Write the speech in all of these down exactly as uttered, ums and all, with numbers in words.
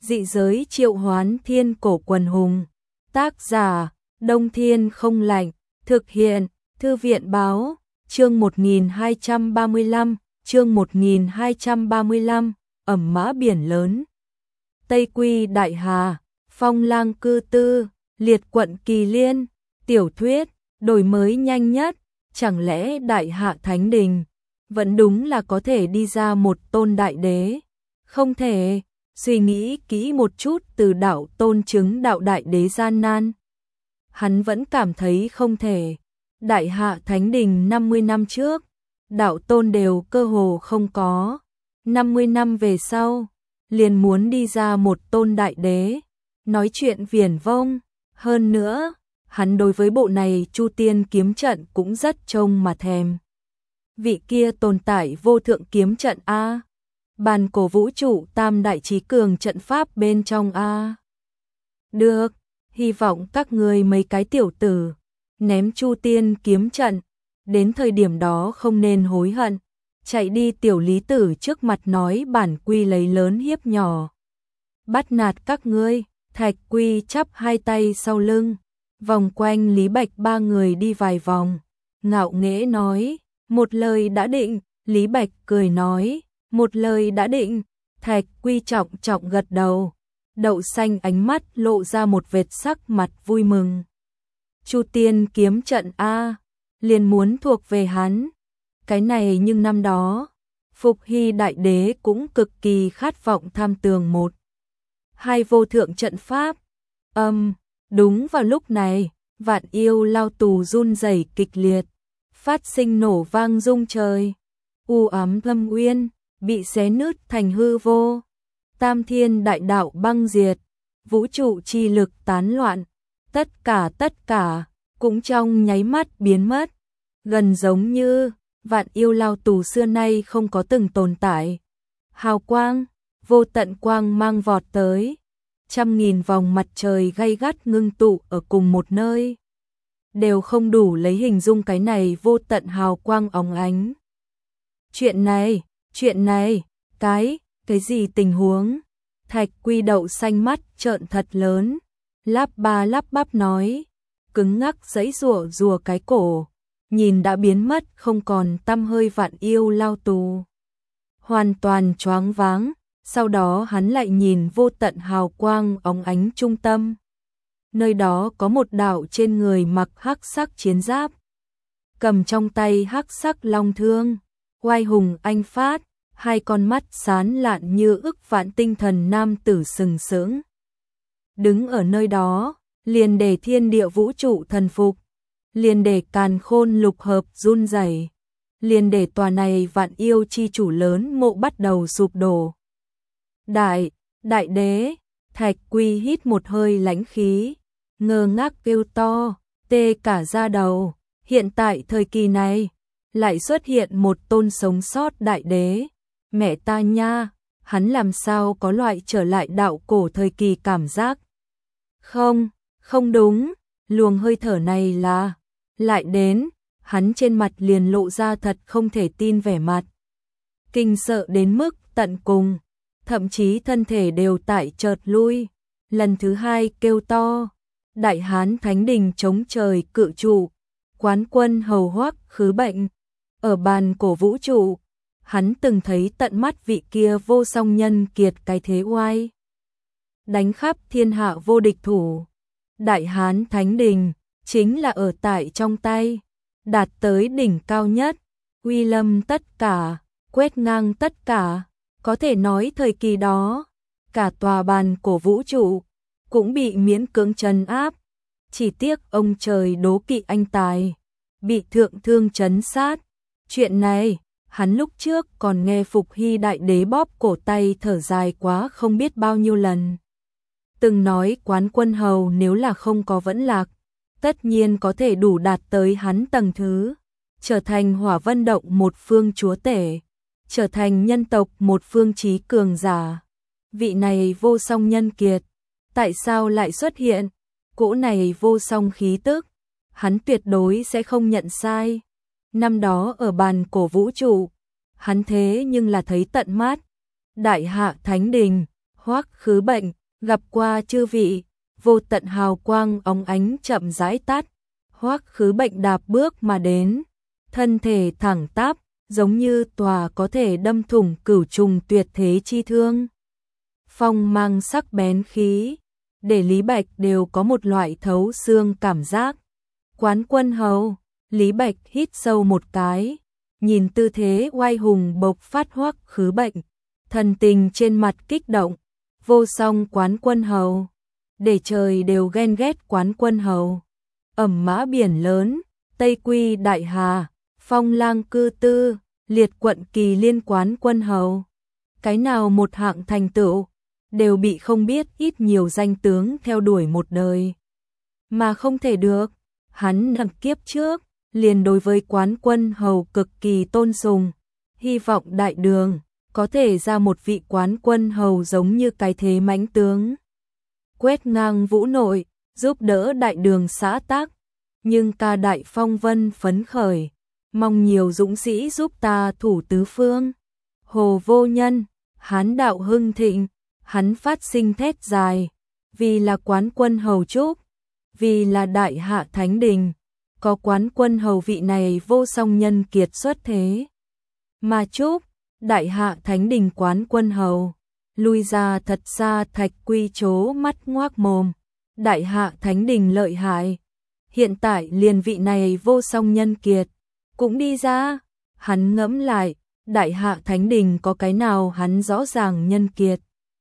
Dị giới triệu hoán thiên cổ quần hùng. Tác giả, Đông Thiên không lạnh. Thực hiện, Thư viện báo. Chương một nghìn hai trăm ba mươi lăm, chương một nghìn hai trăm ba mươi lăm, ẩm mã biển lớn. Tây Quy Đại Hà, Phong Lang Cư Tư, Liệt Quận Kỳ Liên, tiểu thuyết, đổi mới nhanh nhất, chẳng lẽ Đại Hạ Thánh Đình vẫn đúng là có thể đi ra một tôn đại đế? Không thể, suy nghĩ kỹ một chút từ đạo tôn chứng đạo đại đế gian nan. Hắn vẫn cảm thấy không thể. Đại Hạ Thánh Đình năm mươi năm trước, đạo tôn đều cơ hồ không có. năm mươi năm về sau, liền muốn đi ra một tôn đại đế. Nói chuyện viển vông. Hơn nữa, hắn đối với bộ này Chu Tiên kiếm trận cũng rất trông mà thèm. Vị kia tồn tại vô thượng kiếm trận A. Bàn cổ vũ trụ tam đại trí cường trận pháp bên trong A. Được, hy vọng các người mấy cái tiểu tử ném Chu Tiên kiếm trận, đến thời điểm đó không nên hối hận. Chạy đi tiểu lý tử trước mặt nói bản quy lấy lớn hiếp nhỏ. Bắt nạt các ngươi. Thạch Quy chắp hai tay sau lưng, vòng quanh Lý Bạch ba người đi vài vòng, ngạo nghễ nói, một lời đã định. Lý Bạch cười nói, một lời đã định. Thạch Quy trọng trọng gật đầu, đậu xanh ánh mắt lộ ra một vệt sắc mặt vui mừng. Chu Tiên kiếm trận A, liền muốn thuộc về hắn. Cái này nhưng năm đó, Phục Hy Đại Đế cũng cực kỳ khát vọng tham tường một hai vô thượng trận pháp. Âm, um, đúng vào lúc này, Vạn Yêu Lao Tù run rẩy kịch liệt, phát sinh nổ vang rung trời. U ám Lâm Uyên bị xé nứt thành hư vô. Tam Thiên Đại Đạo băng diệt, vũ trụ chi lực tán loạn, tất cả tất cả cũng trong nháy mắt biến mất, gần giống như Vạn Yêu Lao Tù xưa nay không có từng tồn tại. Hào quang, vô tận quang mang vọt tới, trăm nghìn vòng mặt trời gay gắt ngưng tụ ở cùng một nơi, đều không đủ lấy hình dung cái này vô tận hào quang óng ánh. Chuyện này, chuyện này, cái, cái gì tình huống? Thạch Quy đậu xanh mắt trợn thật lớn, lắp ba lắp bắp nói, cứng ngắc giãy giụa rùa cái cổ, nhìn đã biến mất không còn tăm hơi Vạn Yêu Lao Tù. Hoàn toàn choáng váng. Sau đó hắn lại nhìn vô tận hào quang óng ánh trung tâm. Nơi đó có một đạo trên người mặc hắc sắc chiến giáp, cầm trong tay hắc sắc long thương, oai hùng anh phát, hai con mắt sáng lạn như ức vạn tinh thần nam tử sừng sững. Đứng ở nơi đó, liền để thiên địa vũ trụ thần phục, liền để càn khôn lục hợp run rẩy, liền để tòa này vạn yêu chi chủ lớn mộ bắt đầu sụp đổ. Đại, đại đế, Thạch Quy hít một hơi lãnh khí, ngơ ngác kêu to, tê cả da đầu. Hiện tại thời kỳ này, lại xuất hiện một tôn sống sót đại đế. Mẹ ta nha, hắn làm sao có loại trở lại đạo cổ thời kỳ cảm giác? Không, không đúng, luồng hơi thở này là lại đến. Hắn trên mặt liền lộ ra thật không thể tin vẻ mặt, kinh sợ đến mức tận cùng. Thậm chí thân thể đều tại chợt lui, lần thứ hai kêu to, Đại Hán Thánh Đình chống trời cự trụ, quán quân hầu hoắc khứ bệnh. Ở bàn cổ vũ trụ, hắn từng thấy tận mắt vị kia vô song nhân kiệt cái thế oai, đánh khắp thiên hạ vô địch thủ. Đại Hán Thánh Đình chính là ở tại trong tay, đạt tới đỉnh cao nhất, uy lâm tất cả, quét ngang tất cả. Có thể nói thời kỳ đó, cả tòa bàn cổ vũ trụ cũng bị miễn cưỡng trấn áp. Chỉ tiếc ông trời đố kỵ anh tài, bị thượng thương trấn sát. Chuyện này, hắn lúc trước còn nghe Phục Hy Đại Đế bóp cổ tay thở dài quá không biết bao nhiêu lần. Từng nói quán quân hầu nếu là không có vẫn lạc, tất nhiên có thể đủ đạt tới hắn tầng thứ, trở thành Hỏa Vân Động một phương chúa tể, trở thành nhân tộc một phương chí cường giả. Vị này vô song nhân kiệt, tại sao lại xuất hiện? Cỗ này vô song khí tức, hắn tuyệt đối sẽ không nhận sai. Năm đó ở bàn cổ vũ trụ, hắn thế nhưng là thấy tận mắt. Đại Hạ Thánh Đình, Hoắc Khứ Bệnh, gặp qua chư vị. Vô tận hào quang óng ánh chậm rãi tắt. Hoắc Khứ Bệnh đạp bước mà đến, thân thể thẳng tắp, giống như tòa có thể đâm thủng cửu trùng tuyệt thế chi thương. Phong mang sắc bén khí, để Lý Bạch đều có một loại thấu xương cảm giác. Quán Quân Hầu, Lý Bạch hít sâu một cái, nhìn tư thế oai hùng bộc phát Hoắc Khứ Bệnh, thần tình trên mặt kích động. Vô song Quán Quân Hầu, để trời đều ghen ghét Quán Quân Hầu. Ẩm mã biển lớn, Tây Quy Đại Hà, Phong Lang Cư Tư, Liệt Quận Kỳ Liên Quán Quân Hầu. Cái nào một hạng thành tựu, đều bị không biết ít nhiều danh tướng theo đuổi một đời. Mà không thể được, hắn đằng kiếp trước, liền đối với Quán Quân Hầu cực kỳ tôn sùng, hy vọng đại đường có thể ra một vị Quán Quân Hầu giống như cái thế mãnh tướng, quét ngang vũ nội, giúp đỡ đại đường xã tắc. Nhưng ta Đại Phong Vân phấn khởi, mong nhiều dũng sĩ giúp ta thủ tứ phương. Hồ Vô Nhân, Hán đạo hưng thịnh, hắn phát sinh thét dài, vì là Quán Quân Hầu chúc, vì là Đại Hạ Thánh Đình, có Quán Quân Hầu vị này vô song nhân kiệt xuất thế. Mà chúc, Đại Hạ Thánh Đình Quán Quân Hầu, lui ra thật xa. Thạch Quy chố mắt ngoác mồm, Đại Hạ Thánh Đình lợi hại. Hiện tại liền vị này vô song nhân kiệt, cũng đi ra. Hắn ngẫm lại, Đại Hạ Thánh Đình có cái nào hắn rõ ràng nhân kiệt.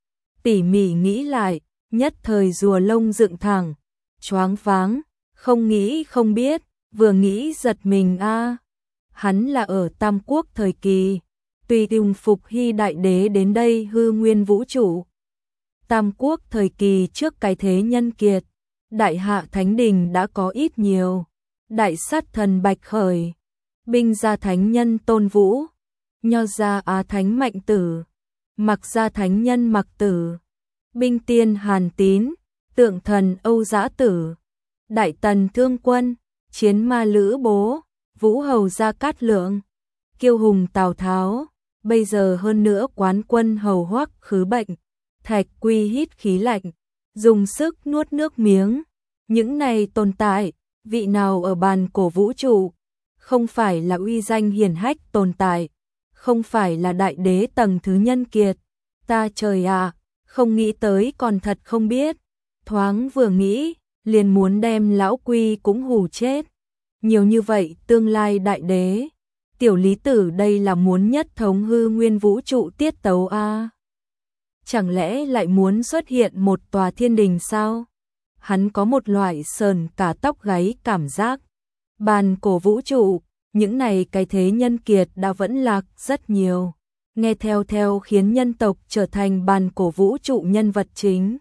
Tỉ mỉ nghĩ lại, nhất thời rùa lông dựng thẳng, choáng váng, không nghĩ không biết, vừa nghĩ giật mình a. Hắn là ở Tam Quốc thời kỳ, tùy tùng Phục Hy Đại Đế đến đây hư nguyên vũ trụ. Tam Quốc thời kỳ trước cái thế nhân kiệt, Đại Hạ Thánh Đình đã có ít nhiều. Đại sát thần Bạch Khởi, binh gia thánh nhân Tôn Vũ, nho gia Á Thánh Mạnh Tử, mặc gia thánh nhân Mặc Tử, binh tiên Hàn Tín, tượng thần Âu Dã Tử, đại tần Thương Quân, chiến ma Lữ Bố, vũ hầu Gia Cát Lượng, kiêu hùng Tào Tháo, bây giờ hơn nữa Quán Quân Hầu Hoắc Khứ Bệnh. Thạch Quy hít khí lạnh, dùng sức nuốt nước miếng. Những này tồn tại, vị nào ở bàn cổ vũ trụ, không phải là uy danh hiển hách tồn tại, không phải là đại đế tầng thứ nhân kiệt. Ta trời ạ, không nghĩ tới còn thật không biết. Thoáng vừa nghĩ, liền muốn đem lão Quy cũng hù chết. Nhiều như vậy tương lai đại đế, tiểu Lý Tử đây là muốn nhất thống hư nguyên vũ trụ tiết tấu a. Chẳng lẽ lại muốn xuất hiện một tòa thiên đình sao? Hắn có một loại sờn cả tóc gáy cảm giác. Bàn cổ vũ trụ, những này cái thế nhân kiệt đã vẫn lạc rất nhiều. Nghe theo theo khiến nhân tộc trở thành bàn cổ vũ trụ nhân vật chính.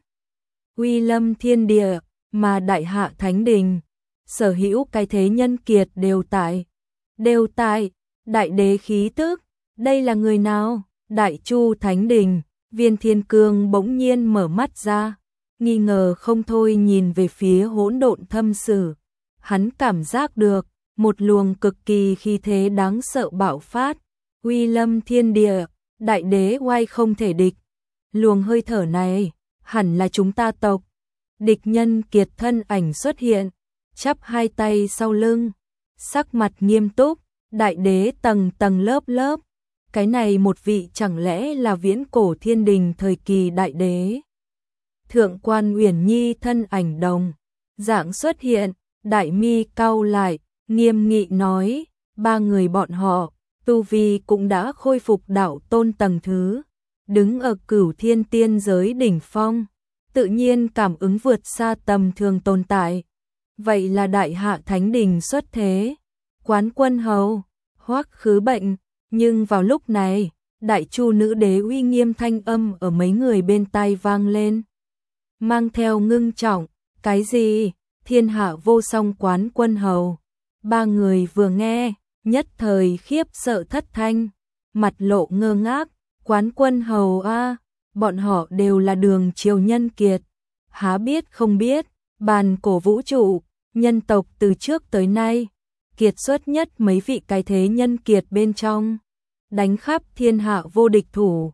Uy lâm thiên địa, mà Đại Hạ Thánh Đình, sở hữu cái thế nhân kiệt đều tại. Đều tại, đại đế khí tức, đây là người nào? Đại Chu Thánh Đình. Viên Thiên Cương bỗng nhiên mở mắt ra, nghi ngờ không thôi nhìn về phía hỗn độn thâm sử. Hắn cảm giác được một luồng cực kỳ khí thế đáng sợ bạo phát, uy lâm thiên địa, đại đế oai không thể địch. Luồng hơi thở này, hẳn là chúng ta tộc. Địch nhân kiệt thân ảnh xuất hiện, chắp hai tay sau lưng, sắc mặt nghiêm túc, đại đế tầng tầng lớp lớp. Cái này một vị chẳng lẽ là viễn cổ thiên đình thời kỳ đại đế. Thượng quan Uyển Nhi thân ảnh đồng dạng xuất hiện, đại mi cau lại, nghiêm nghị nói, ba người bọn họ, tu vi cũng đã khôi phục đạo tôn tầng thứ, đứng ở cửu thiên tiên giới đỉnh phong, tự nhiên cảm ứng vượt xa tầm thường tồn tại. Vậy là Đại Hạ Thánh Đình xuất thế, Quán Quân Hầu, Hoắc Khứ Bệnh. Nhưng vào lúc này, Đại Chu nữ đế uy nghiêm thanh âm ở mấy người bên tai vang lên, mang theo ngưng trọng. Cái gì? Thiên hạ vô song Quán Quân Hầu. Ba người vừa nghe, nhất thời khiếp sợ thất thanh, mặt lộ ngơ ngác. Quán Quân Hầu a, bọn họ đều là đường triều nhân kiệt, há biết không biết, bàn cổ vũ trụ, nhân tộc từ trước tới nay kiệt xuất nhất mấy vị cái thế nhân kiệt bên trong, đánh khắp thiên hạ vô địch thủ.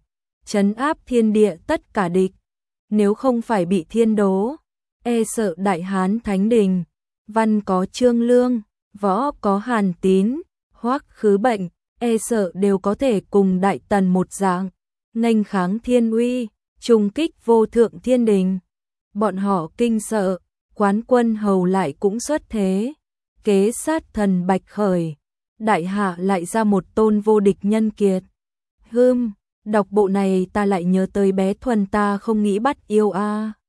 trấn áp thiên địa tất cả địch. Nếu không phải bị thiên đố, e sợ Đại Hán Thánh Đình, văn có Trương Lương, võ có Hàn Tín, Hoắc Khứ Bệnh, e sợ đều có thể cùng Đại Tần một dạng, nghênh kháng thiên uy, trùng kích vô thượng thiên đình. Bọn họ kinh sợ, Quán Quân Hầu lại cũng xuất thế, kế sát thần Bạch Khởi, đại hạ lại ra một tôn vô địch nhân kiệt. Hưm, đọc bộ này ta lại nhớ tới bé Thuần ta không nghĩ bắt yêu a.